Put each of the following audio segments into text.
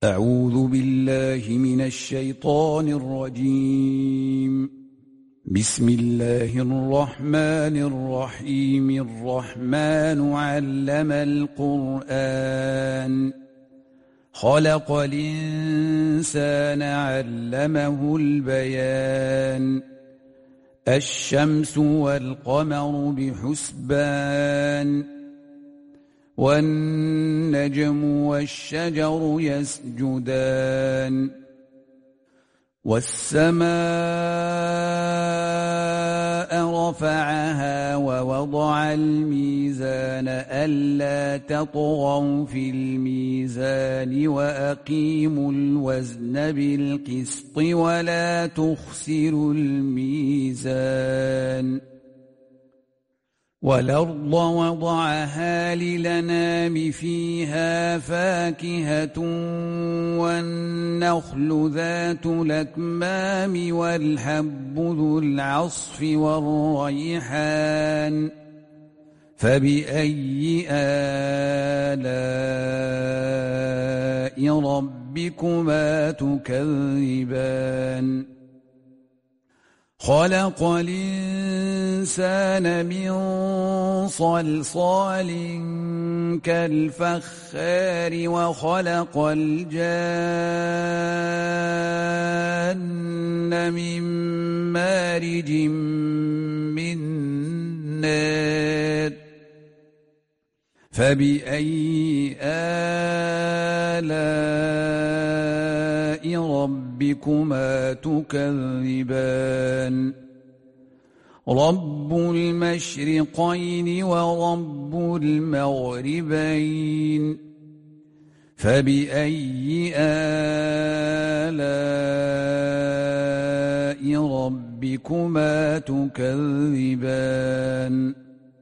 أعوذ بالله من الشيطان الرجيم. بسم الله الرحمن الرحيم. الرحمن علم القرآن، خلق الإنسان علمه البيان. الشمس والقمر بحسبان، والنجم والشجر يسجدان. والسماء رفعها ووضع الميزان ألا تطغوا في الميزان وأقيموا الوزن بالقسط ولا تخسروا الميزان. والأرض وضعها للأنام فيها فاكهة والنخل ذات الأكمام والحب ذو العصف والريحان. فبأي آلاء ربكما تكذبان؟ خلق الإنسان من صلصال كالفخار وخلق الجان من مارج من نار. فبأي آلاء ربكما تكذبان؟ رب المشرقين ورب المغربين. فبأي آلاء ربكما تكذبان؟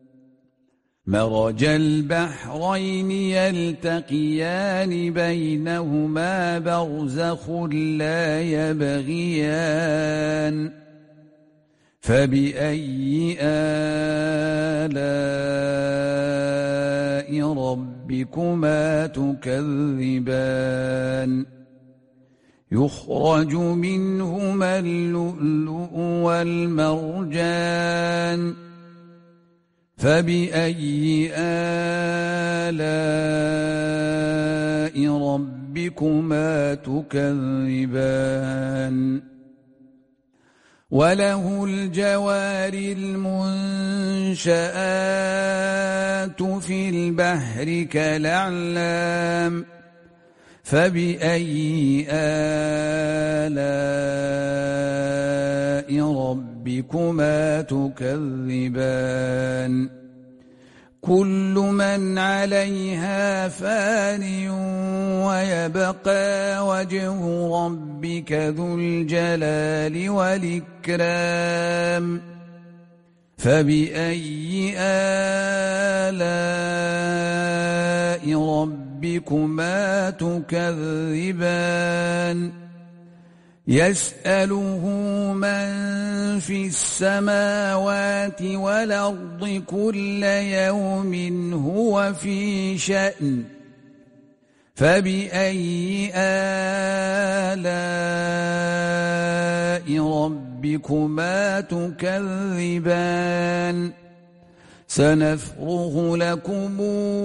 مرج البحرين يلتقيان بينهما برزخ لا يبغيان. فبأي آلاء ربكما تكذبان؟ يخرج منهما اللؤلؤ والمرجان. فبأي آلاء ربكما تكذبان؟ وله الجوار المنشآت في البحر كالأعلام. فبأي آلاء ربكما تكذبان؟ كل من عليها فان ويبقى وجه ربك ذو الجلال والإكرام. فبأي آلاء ربكما تكذبان؟ يسأله من في السماوات والأرض كل يوم هو في شأن. فبأي آلاء ربكما تكذبان؟ سنفرغ لكم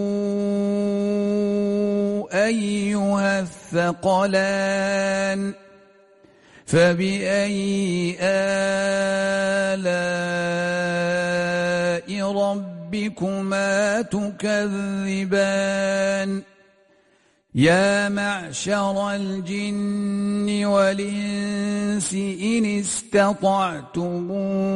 أيها الثقلان. فبأي آلاء ربكما تكذبان؟ يا معشر الجن والإنس إن استطعتم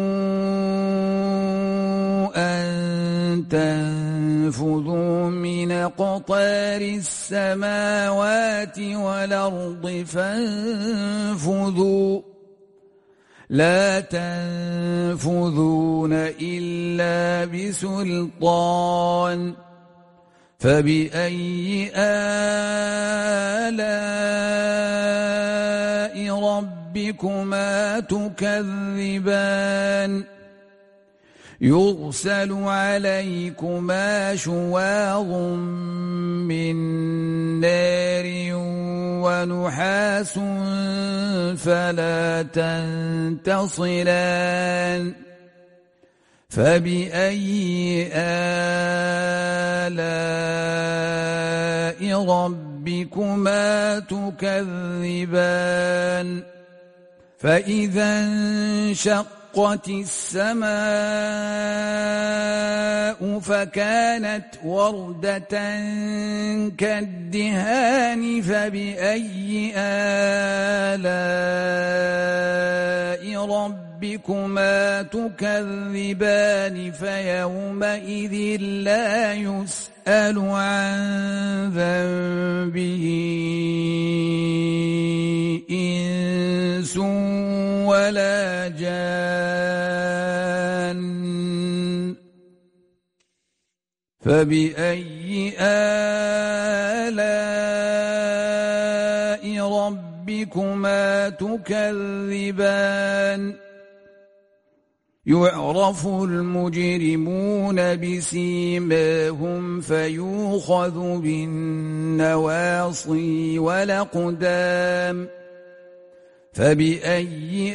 أن تنفذوا من أقطار السماوات والأرض فانفذوا، لا تنفذون إلا بسلطان. فبأي آلاء ربكما تكذبان؟ يرسل عليكما شواظ من نار ونحاس فلا تنتصران فبأي آلاء ربكما تكذبان فإذا انشقت السماء فكانت وردة كالدهان فبأي آلاء ربكما تكذبان فيومئذ لا يسأل عن ذنبه إنس ولا جان فبأي آلاء ربكما تكذبان يعرف المجرمون بسيماهم فيؤخذ بالنواصي والأقدام فبأي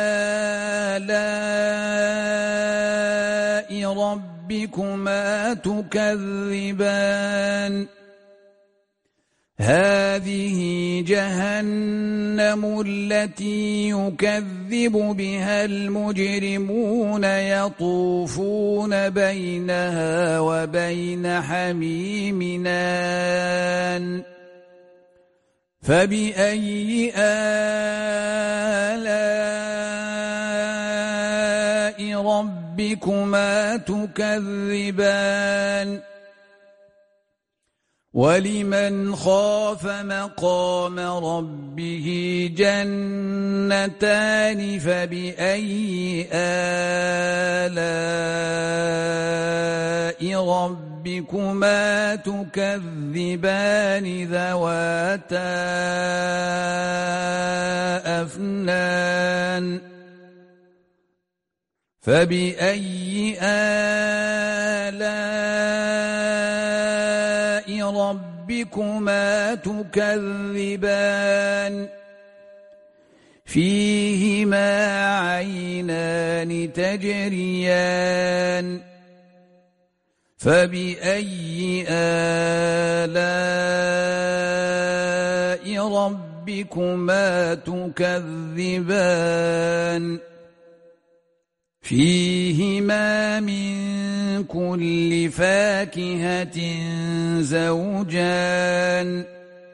آلاء ربكما تكذبان هذه جهنم التي يكذب بها المجرمون يطوفون بينها وبين حميم آن فبأي آلاء ربكما تكذبان ولمن خاف مقام ربه جنتان فبأي آلاء ربكما تكذبان ذواتا أفنان فبأي آلاء ربكما تكذبان فيهما عينان تجريان فبأي آلاء ربكما تكذبان فيهما من كل فاكهة زوجان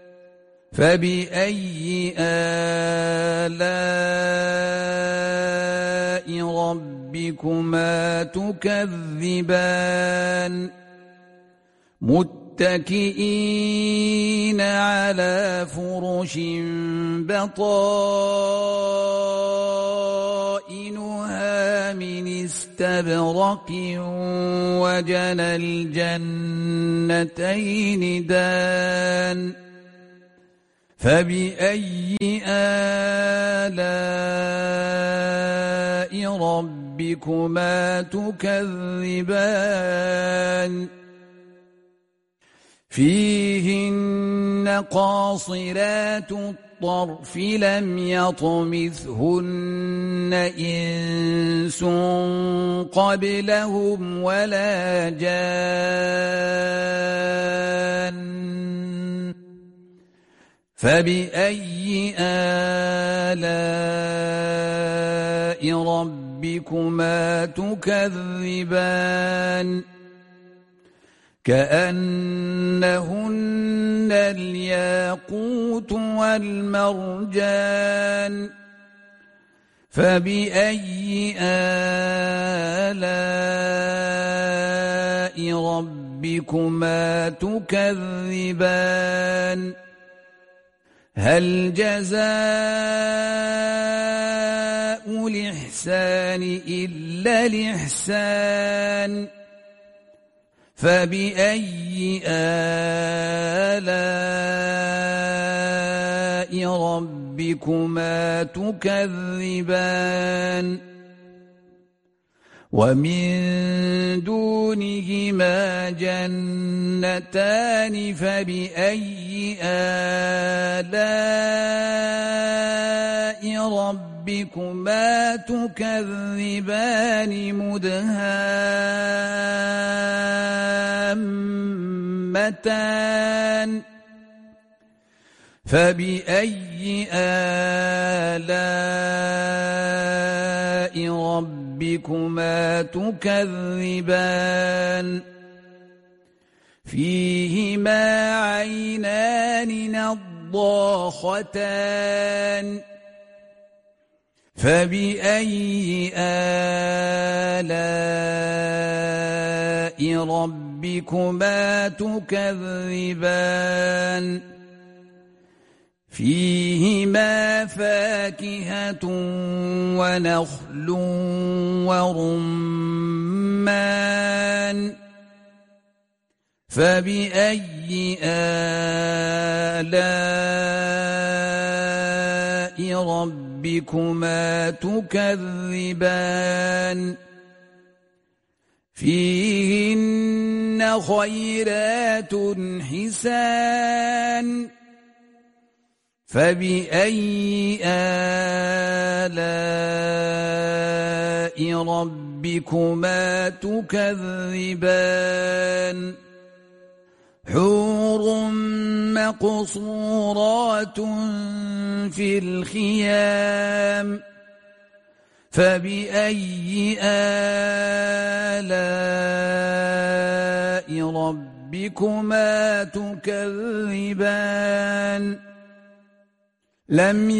فبأي آلاء ربكما تكذبان متكئين على فرش بطائنها من استبرق وجنى الجنتين دان فبأي آلاء ربكما تكذبان فيهن قاصرات الطرف لم يطمثهن إنس قبلهم ولا جان فبأي آلاء ربكما تكذبان كأنهن الياقوت والمرجان فبأي آلاء ربكما تكذبان هل جزاء الإحسان إلا الإحسان فبأي آلاء ربكما تكذبان ومن دونهما جنتان فبأي آلاء ربكما تكذبان مدهامتان فبأي آلاء ربكما تكذبان فيهما عينان نضاختان فبأي آلاء ربكما تكذبان فيهما فاكهة ونخل ورمان فبأي آلاء ربكما تكذبان فيهن خيرات حسان فبأي آلاء ربكما تكذبان حور مقصورات في الخيام فبأي آلاء ربكما تكذبان لم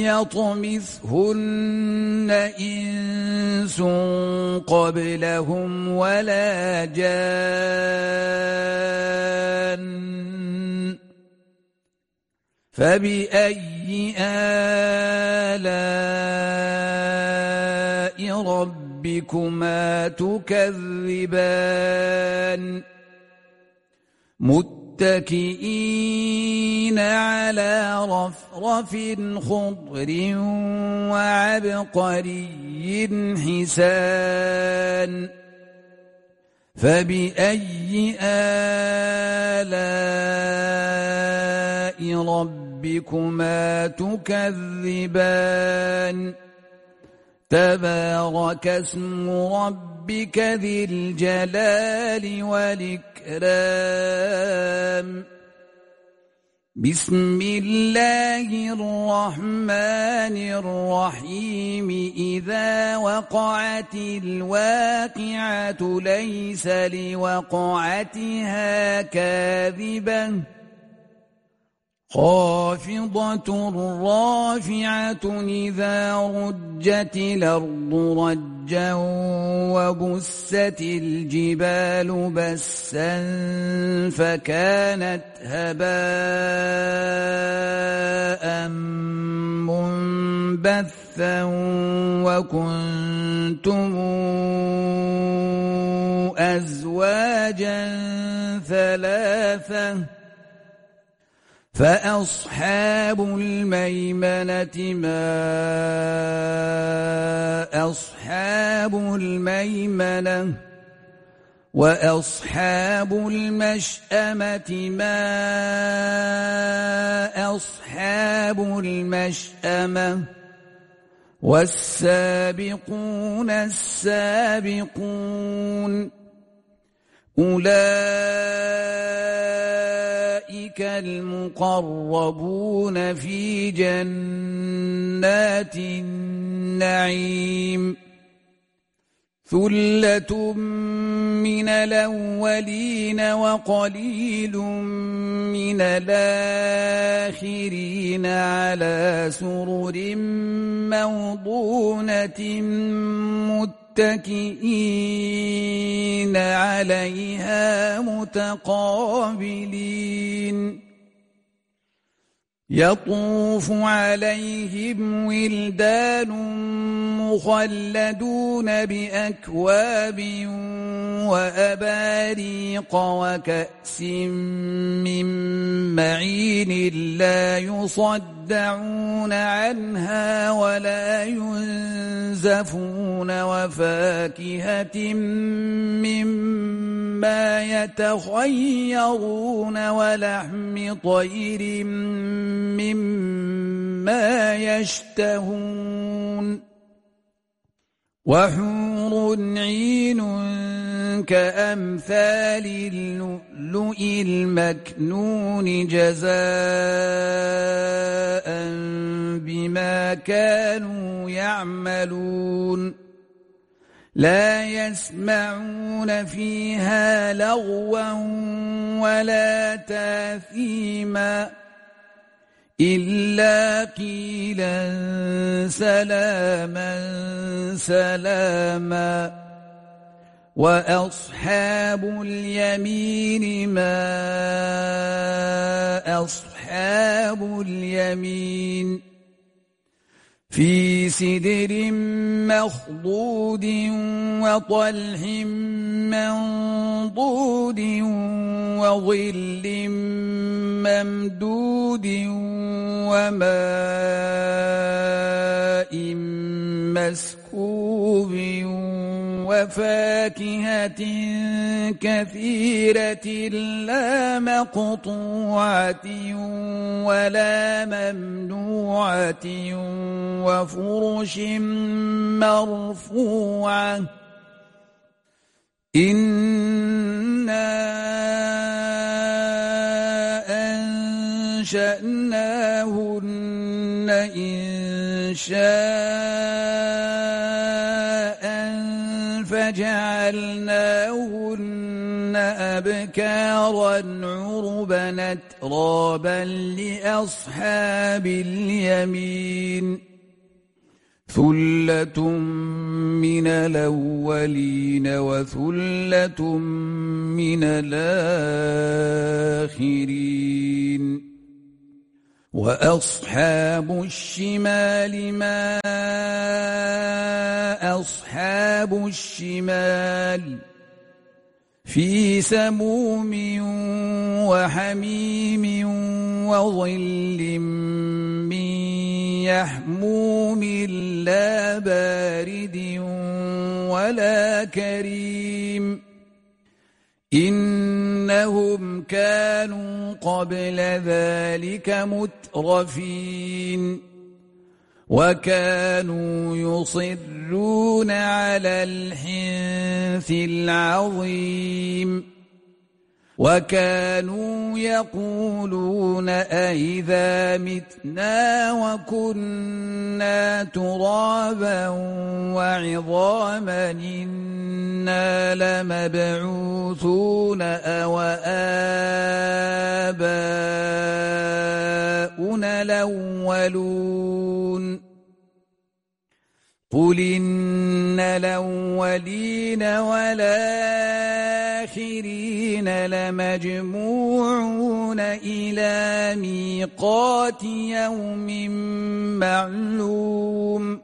يطمثهن إنس قبلهم ولا جان فبأي آلاء ربكما تكذبان متكئين على رفرف خضر وعبقري حسان فبأي آلاء ربكما تكذبان تبارك اسم ربك ذي الجلال والإكرام بسم الله الرحمن الرحيم إذا وقعت الواقعة ليس لوقعتها كاذبة خافضة رافعة إذا رجت الأرض رجا وبست الجبال بسا فكانت هباء منبثا وكنتم أزواجا ثلاثة فأصحاب الميمنة ما أصحاب الميمنة وأصحاب المشأمة ما أصحاب المشأمة والسابقون السابقون أولئك المقربون في جنات النعيم ثلة من الأولين وقليل من الآخرين على سرر موضونة متكئين عليها متقابلين يطوف عليهم ولدان مخلدون بأكواب وأباريق وكأس من معين لا يصدعون عنها ولا ينزفون وفاكهة مما يتخيرون ولحم طير مما يشتهون وحور عين كأمثال اللؤلؤ المكنون جزاء بما كانوا يعملون لا يسمعون فيها لغوا ولا تاثيما إلا قيلا سلاما سلاما وأصحاب اليمين ما أصحاب اليمين في سدر مخضود وطلح منضود وظل ممدود وماء مسكوب وفاكهة كثيرة لا مقطوعة ولا ممنوعة وفرش مرفوعة إنا أنشأناهن إنشاء فجعلناهن أبكارا عربا أترابا لأصحاب اليمين ثلة من الأولين وثلة من الآخرين وأصحاب الشمال ما أصحاب الشمال في سموم وحميم وظل من يحموم لا بارد ولا كريم إنهم كانوا قبل ذلك مترفين وكانوا يصرون على الحنث العظيم وكانوا يقولون أئذا متنا وكنا ترابا وعظاما إنا لمبعوثون أو آباؤنا الأولون قل إن الأولين والآخرين لمجموعون إلى ميقات يوم معلوم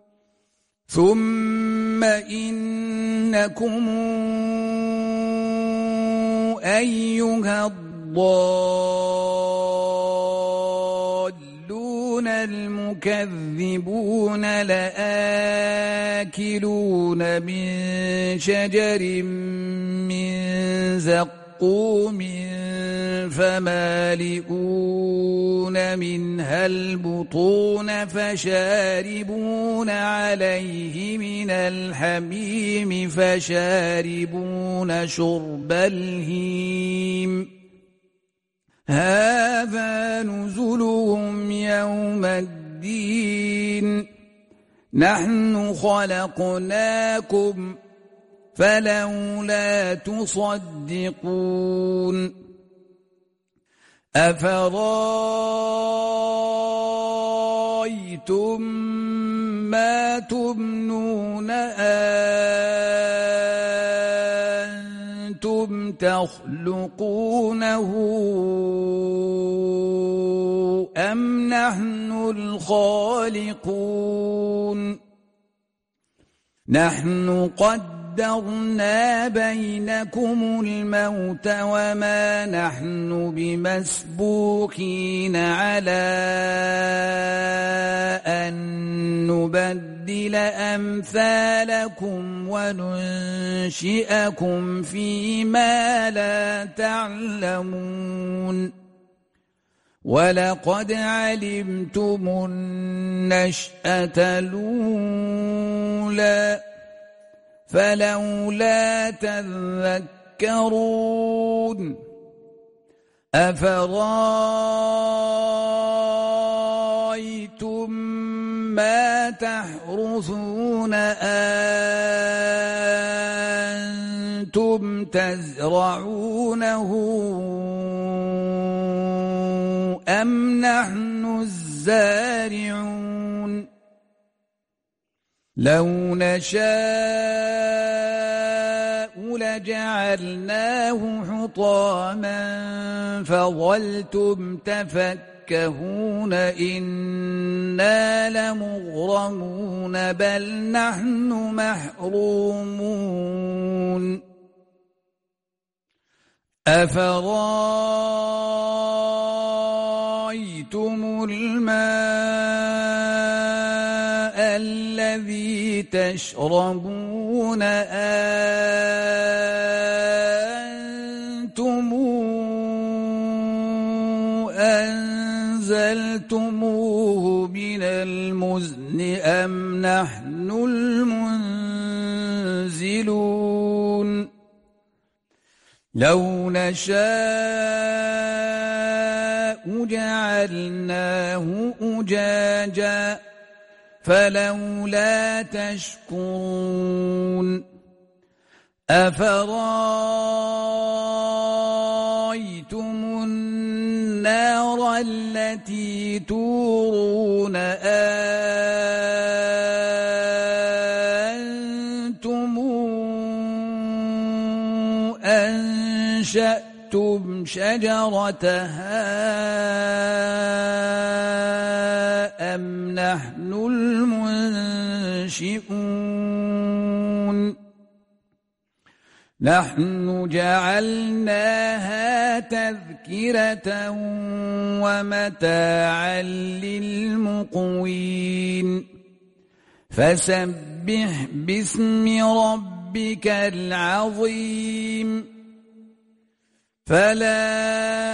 ثم إنكم أيها الضالون المكذبون لآكلون من شجر من زقوم فمالئون منها البطون فشاربون عليه من الحميم فشاربون شرب الهيم هذا نزلهم يوم الدين نحن خلقناكم فلولا تصدقون أفرأيتم ما تمنون أنتم تخلقونه أم نحن الخالقون نحن قدرنا بينكم الموت وما نحن بمسبوقين على أن نبدل أمثالكم وننشئكم فيما لا تعلمون ولقد علمتم النشأة الأولى فلولا تذكرون أفرأيتم ما تحرثون أنتم تزرعونه أم نحن الزارعون لو نشاء لجعلناه حطاما فظلتم تفكهون إنا لمغرمون بل نحن محرومون أفرأيتم الماء الذي تشربون أنتم أنزلتموه من المزن أم نحن المنزلون لو نشاء جعلناه أجاجا فلولا تشكرون أفرأيتم النار التي تورون أنتم أنشأتم شجرتها أم نحن المنشئون نحن جعلناها تذكرة ومتاعا للمقوين فسبح باسم ربك العظيم فلا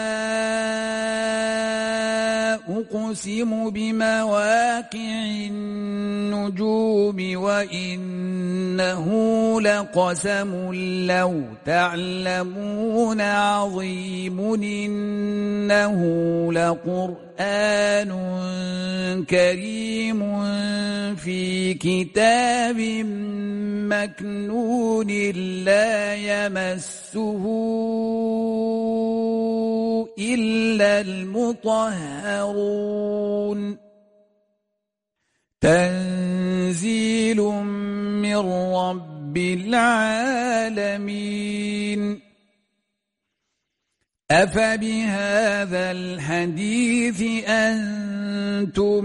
أقسم بمواقع النجوم وإنه لقسم لو تعلمون عظيم إنه لقرآن كريم في كتاب مكنون لا يمسه إلا المطهرون تنزيل من رب العالمين أفبهذا الحديث أنتم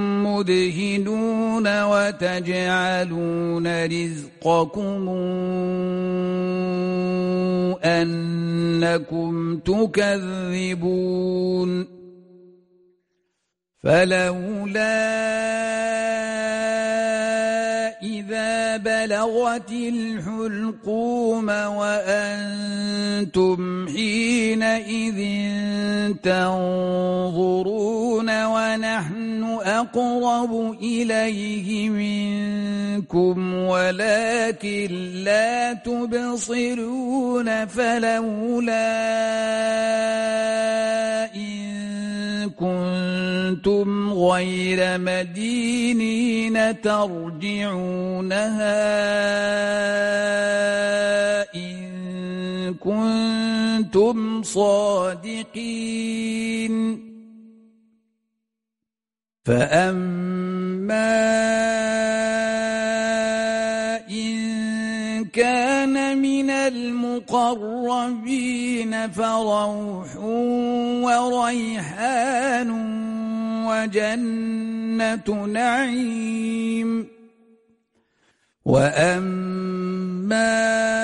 مدهنون وتجعلون رزقكم أنكم تكذبون فلولا إذا بلغت الحلقوم وأنتم حينئذ تنظرون ونحن أقرب إليه منكم ولكن لا تبصرون فلولا إن كنتم غير مدينين ترجعونها إن كنتم صادقين فأما إن كان من المقربين فروح وريحان وجنة نعيم وأما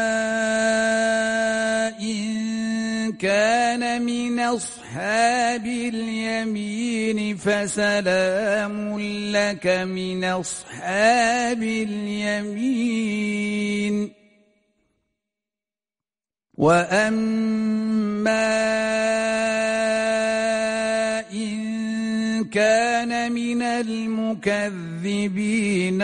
إن كان من أصحاب اليمين فسلام لك من أصحاب اليمين وأما إن كان من المكذبين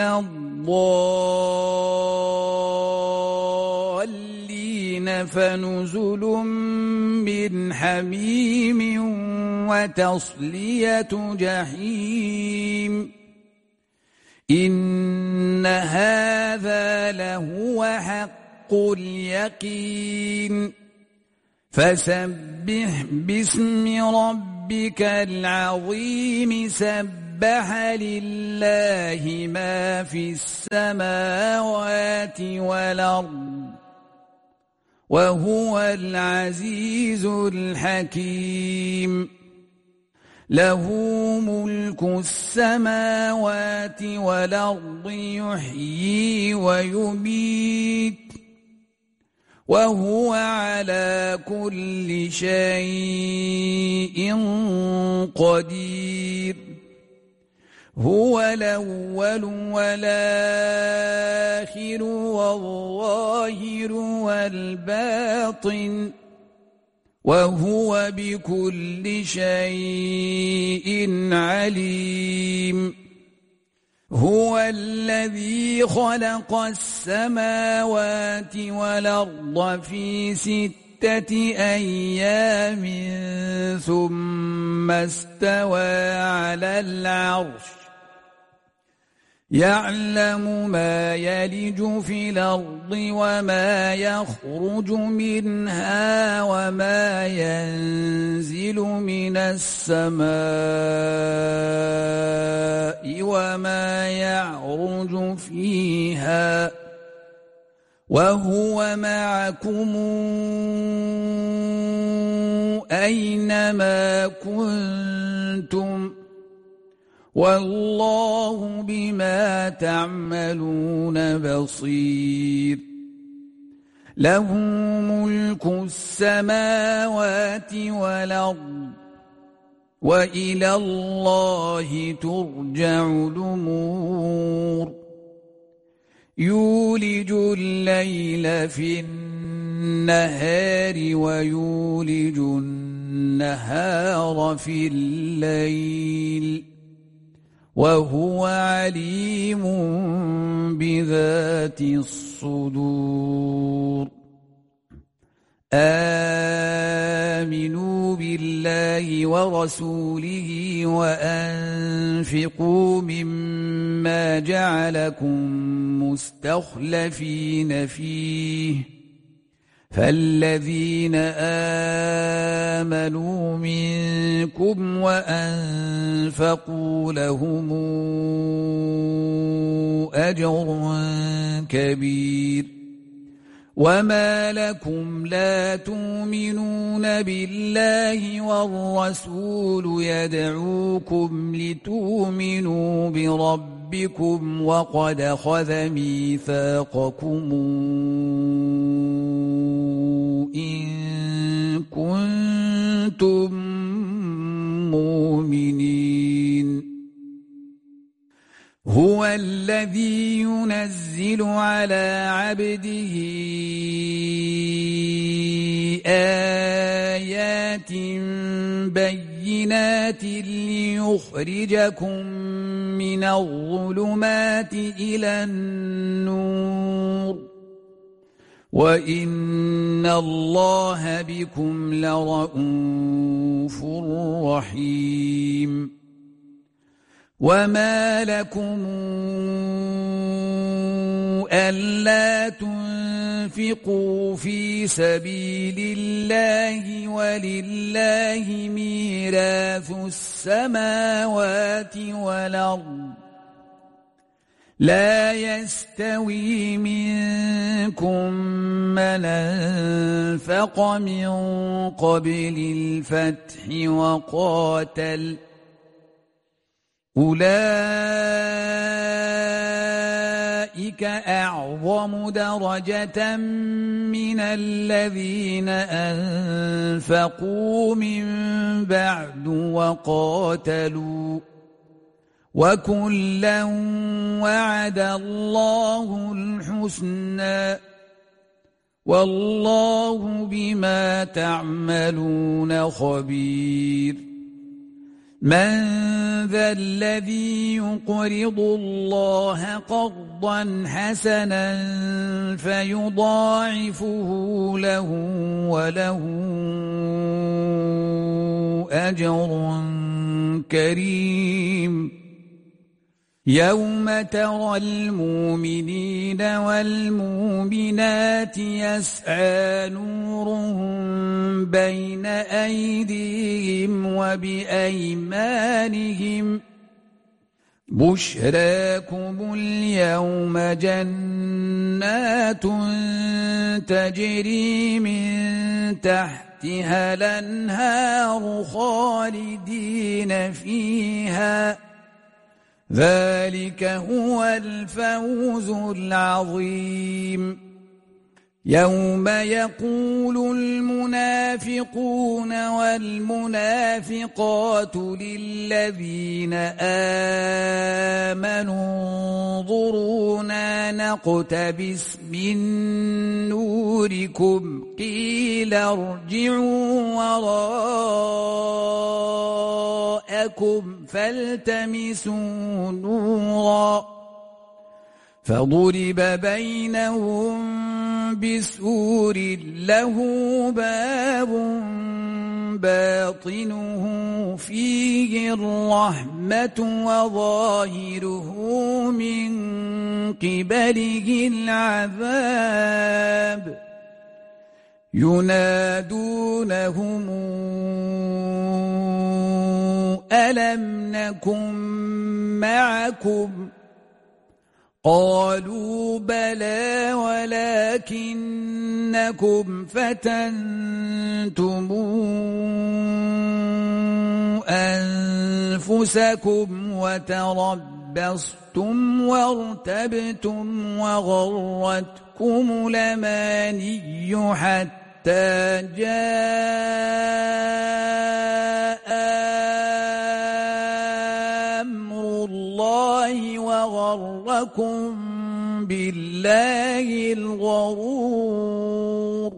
الضالين فنزل من حميم وتصلية جحيم إن هذا لهو حق اليقين فسبح باسم ربك العظيم سبح لله ما في السماوات والأرض وهو العزيز الحكيم له ملك السماوات والأرض يحيي ويميت وهو على كل شيء قدير هو الأول والآخر والظاهر والباطن وهو بكل شيء عليم هو الذي خلق السماوات والأرض في 6 أيام ثم استوى على العرش يعلم ما يلج في الأرض وما يخرج منها وما ينزل من السماء وما يعرج فيها وهو معكم أينما كنتم والله بما تعملون بصير له ملك السماوات والأرض وإلى الله ترجع الأمور يولج الليل في النهار ويولج النهار في الليل وهو عليم بذات الصدور آمنوا بالله ورسوله وأنفقوا مما جعلكم مستخلفين فيه فالذين آمنوا منكم وأنفقوا لهم أجر كبير وما لكم لا تؤمنون بالله والرسول يدعوكم لتؤمنوا بربكم وقد أخذ ميثاقكم إن كنتم مؤمنين هو الذي ينزل على عبده آيات بينات ليخرجكم من الظلمات إلى النور وإن الله بكم لرءوف رحيم وما لكم ألا تنفقوا في سبيل الله ولله ميراث السماوات والأرض لا يستوي منكم من أنفق من قبل الفتح وقاتل أولئك أعظم درجة من الذين أنفقوا من بعد وقاتلوا وكلا وعد الله الحسنى والله بما تعملون خبير من ذا الذي يقرض الله قرضا حسنا فيضاعفه له وله أجر كريم يوم ترى المؤمنين والمؤمنات يسعى نورهم بين أيديهم وبأيمانهم بشراكم اليوم جنات تجري من تحتها الأنهار خالدين فيها ذلك هو الفوز العظيم يوم يقول المنافقون والمنافقات للذين آمنوا انظرونا نقتبس من نوركم قيل ارجعوا وراءكم فالتمسوا نورا فضرب بينهم بسور له باب باطنه فيه الرحمة وظاهره من قبله العذاب ينادونهم ألم نكن معكم قالوا بلى ولكنكم فتنتم أنفسكم وتربصتم وارتبتم وغرتكم الأماني حتى جاء أمر الله وغركم بالله الغرور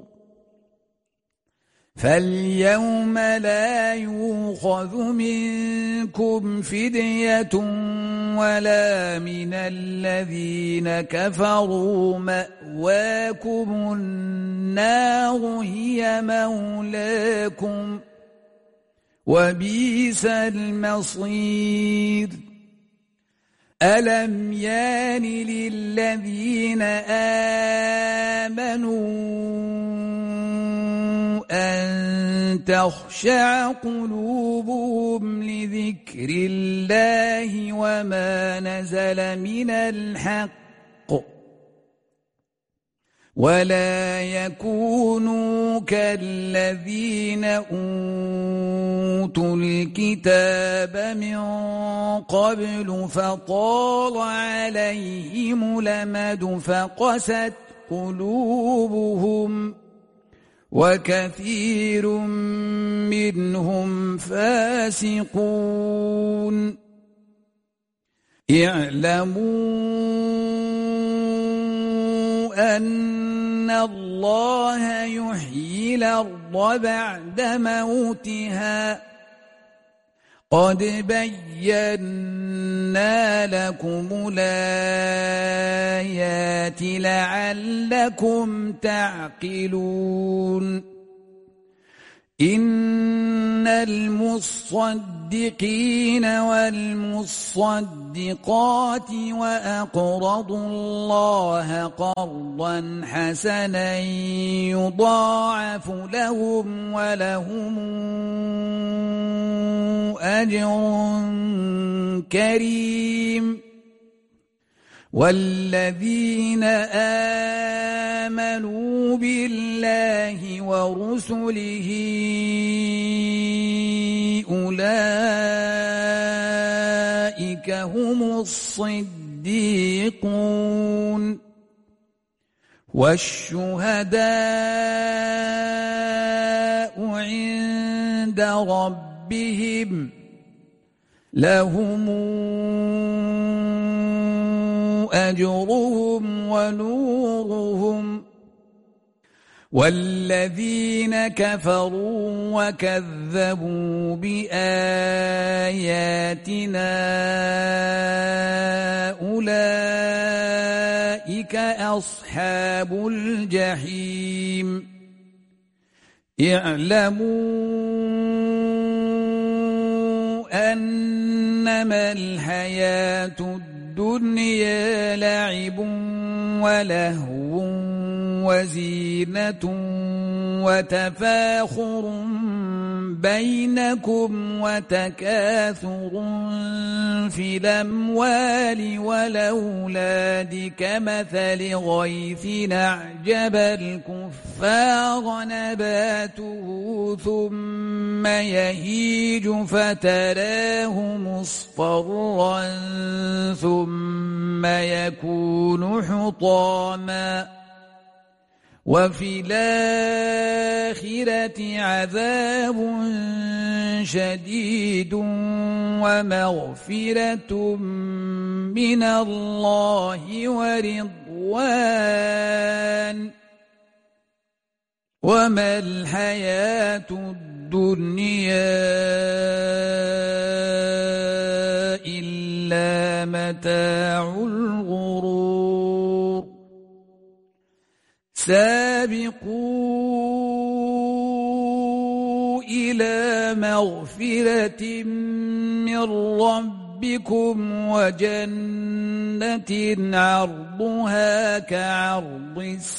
فاليوم لا يؤخذ منكم فدية ولا من الذين كفروا مأواكم النار هي مولاكم وبئس المصير ألم يان للذين آمنوا أن تخشع قلوبهم لذكر الله وما نزل من الحق ولا يكونوا كالذين أوتوا الكتاب من قبل فطال عليهم الأمد فقست قلوبهم وكثير منهم فاسقون اعلموا أن الله يحيي الأرض بعد موتها قد بينا لكم الآيات لعلكم تعقلون إن المصدقين والمصدقات وأقرضوا الله قرضا حسنا يضاعف لهم ولهم أجر كريم والذين آمنوا بالله ورسله أولئك هم الصديقون والشهداء عند ربهم لهم أجرهم ونورهم والذين كفروا وكذبوا بآياتنا أولئك أصحاب الجحيم اعلموا أنما الحياة الدنيا لعب ولهو وزينة وتفاخر بينكم وتكاثر في الأموال والأولاد كمثل غيث أعجب الكفار نباته ثم يهيج فتراه مصفرا ثم يكون حطاما وفي الآخرة عذاب شديد ومغفرة من الله ورضوان وما الحياة الدنيا إلا متاع الغرور سابقوا إلى مغفرة من ربكم وجنة عرضها كعرض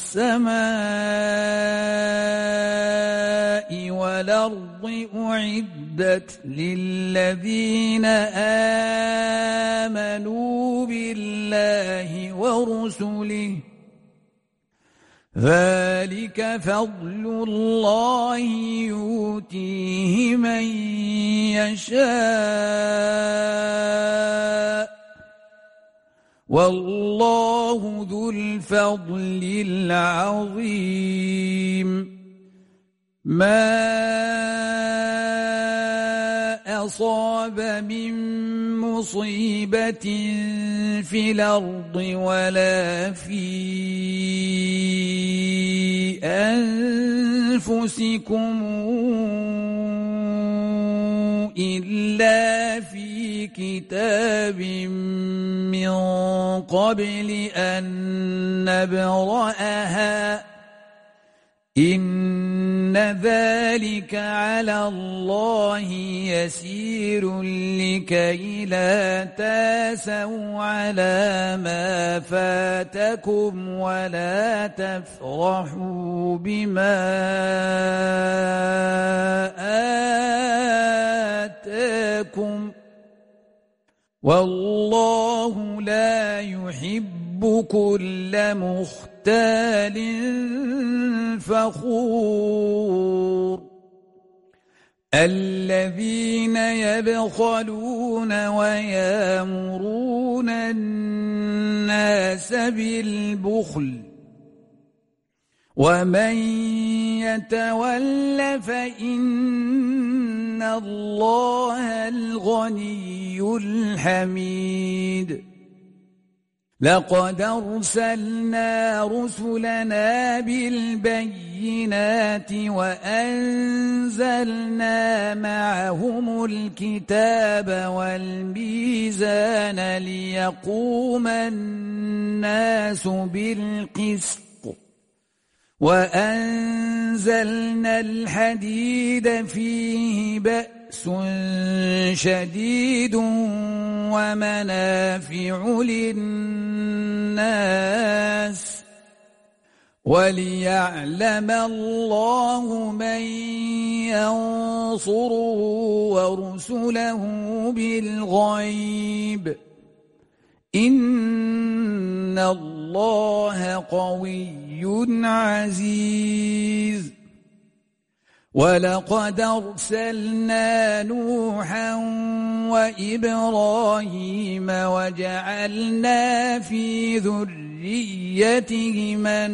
السماء والأرض أعدت للذين آمنوا بالله ورسله ذلك فضل الله يؤتيه من يشاء والله ذو الفضل العظيم ما أصاب من مصيبة في الأرض ولا في أنفسكم إلا في كتاب من قبل أن نبرأها إن ذلك على الله يسير لكي لا تاسوا على ما فاتكم ولا تفرحوا بما آتاكم والله لا يحب كل مختال فخور الذين يبخلون ويامرون الناس بالبخل ومن يتول فإن الله الغني الحميد لقد أرسلنا رسلنا بالبينات وأنزلنا معهم الكتاب والميزان ليقوم الناس بالقسط وأنزلنا الحديد فيه بأس شديد ومنافع للناس وليعلم الله من ينصره ورسله بالغيب إن الله قوي عزيز ولقد أرسلنا نوحا وإبراهيم وجعلنا في ذريتهما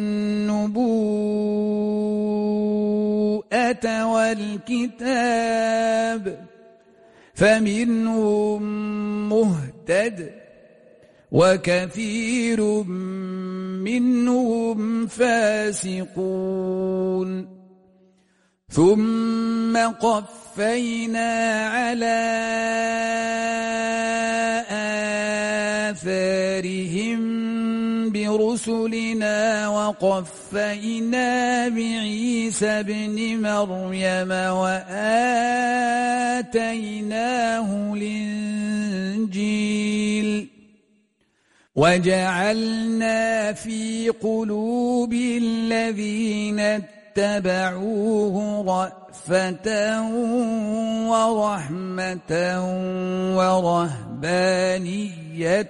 النبوءة والكتاب فمنهم مهتد وكثير منهم فاسقون ثم قفينا على آثارهم برسلنا وقفينا بعيسى ابن مريم وآتيناه الإنجيل وجعلنا في قلوب الذين اتبعوه رأفة ورحمة ورهبانية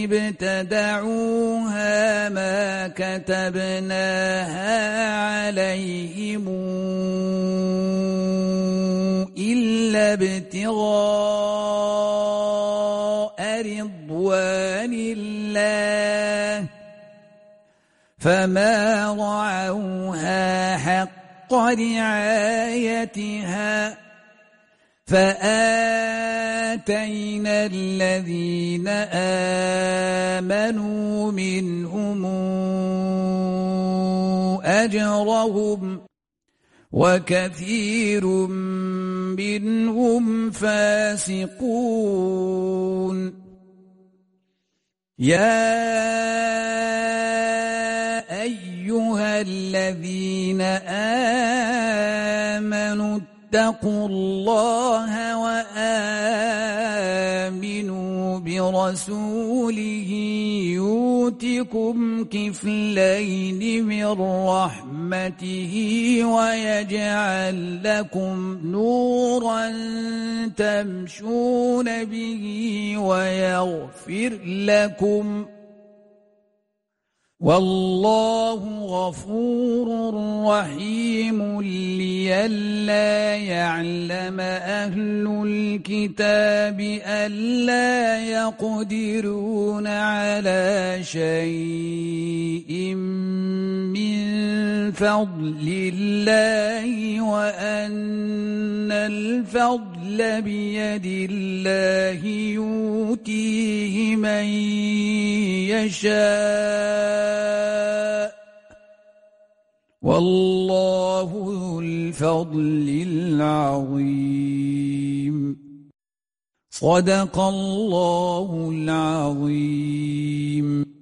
ابتدعوها ما كتبناها عليهم إلا ابتغاء رضوان الله فما رعوها حق رعايتها فآتينا الذين آمنوا منهم أجرهم وكثير منهم فاسقون يا أيها الذين آمنوا اتقوا الله وآمنوا برسوله يؤتكم كفلين من رحمته ويجعل لكم نورا تمشون به ويغفر لكم والله غفور رحيم لئلا يعلم أهل الكتاب ألا يقدرون على شيء من فضل الله وأن الفضل بيد الله يؤتيه من يشاء والله ذو الفضل العظيم صدق الله العظيم.